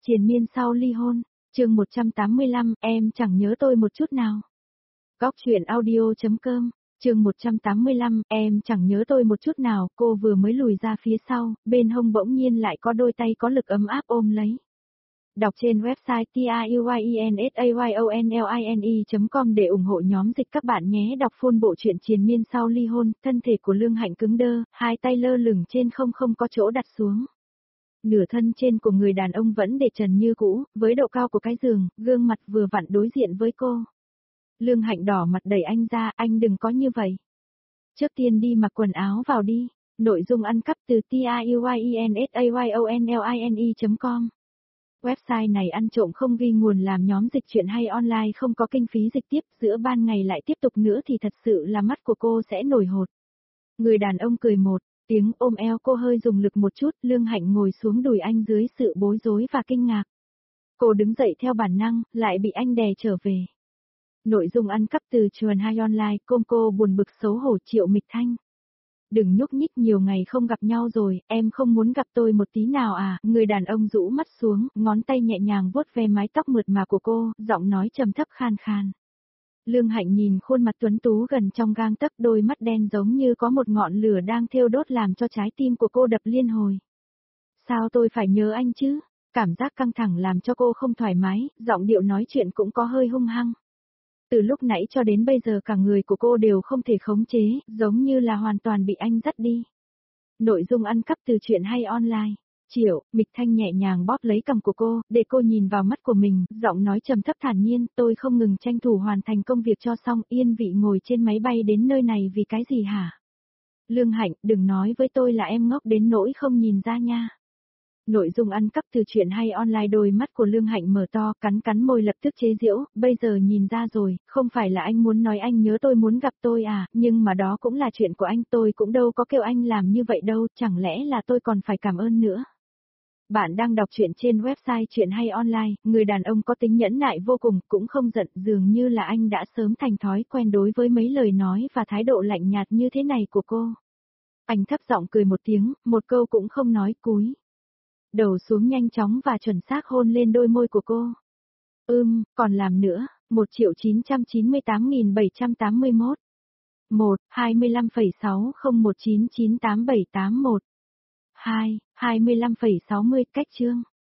Triền miên sau ly hôn, chương 185, em chẳng nhớ tôi một chút nào. Góc truyện audio.com, chương 185, em chẳng nhớ tôi một chút nào, cô vừa mới lùi ra phía sau, bên hông bỗng nhiên lại có đôi tay có lực ấm áp ôm lấy. Đọc trên website truyensaYonline.com để ủng hộ nhóm dịch các bạn nhé. Đọc full bộ truyện Triền miên sau ly hôn, thân thể của Lương Hạnh cứng đơ, hai tay lơ lửng trên không có chỗ đặt xuống. Nửa thân trên của người đàn ông vẫn để trần như cũ, với độ cao của cái giường, gương mặt vừa vặn đối diện với cô. Lương Hạnh đỏ mặt đẩy anh ra, anh đừng có như vậy. Trước tiên đi mặc quần áo vào đi. Nội dung ăn cắp từ truyensaYonline.com. Website này ăn trộm không ghi nguồn làm nhóm dịch truyện hay online không có kinh phí dịch tiếp, giữa ban ngày lại tiếp tục nữa thì thật sự là mắt của cô sẽ nổi hột. Người đàn ông cười một tiếng ôm eo cô hơi dùng lực một chút, Lương Hạnh ngồi xuống đùi anh dưới sự bối rối và kinh ngạc. Cô đứng dậy theo bản năng, lại bị anh đè trở về. Nội dung ăn cắp từ Truyền hay online, cô buồn bực xấu hổ Triệu Mịch Thanh. Đừng nhúc nhích, nhiều ngày không gặp nhau rồi, em không muốn gặp tôi một tí nào à? Người đàn ông rũ mắt xuống, ngón tay nhẹ nhàng vuốt ve mái tóc mượt mà của cô, giọng nói trầm thấp khan khan. Lương Hạnh nhìn khuôn mặt tuấn tú gần trong gang tấc, đôi mắt đen giống như có một ngọn lửa đang thiêu đốt làm cho trái tim của cô đập liên hồi. Sao tôi phải nhớ anh chứ? Cảm giác căng thẳng làm cho cô không thoải mái, giọng điệu nói chuyện cũng có hơi hung hăng. Từ lúc nãy cho đến bây giờ cả người của cô đều không thể khống chế, giống như là hoàn toàn bị anh dắt đi. Nội dung ăn cắp từ truyện hay online. Triệu Mịch Thanh nhẹ nhàng bóp lấy cằm của cô, để cô nhìn vào mắt của mình, giọng nói trầm thấp thản nhiên, tôi không ngừng tranh thủ hoàn thành công việc cho xong, yên vị ngồi trên máy bay đến nơi này vì cái gì hả? Lương Hạnh, đừng nói với tôi là em ngốc đến nỗi không nhìn ra nha. Nội dung ăn cắp từ truyện hay online, đôi mắt của Lương Hạnh mở to, cắn môi lập tức chế giễu, bây giờ nhìn ra rồi, không phải là anh muốn nói anh nhớ tôi muốn gặp tôi à, nhưng mà đó cũng là chuyện của anh, tôi cũng đâu có kêu anh làm như vậy đâu, chẳng lẽ là tôi còn phải cảm ơn nữa. Bạn đang đọc truyện trên website truyện hay online, người đàn ông có tính nhẫn nại vô cùng, cũng không giận, dường như là anh đã sớm thành thói quen đối với mấy lời nói và thái độ lạnh nhạt như thế này của cô. Anh thấp giọng cười một tiếng, một câu cũng không nói, cúi đầu xuống nhanh chóng và chuẩn xác hôn lên đôi môi của cô. Còn làm nữa, 1.998.781. 1, 25,6019987881. 2, 25,60 cách chương.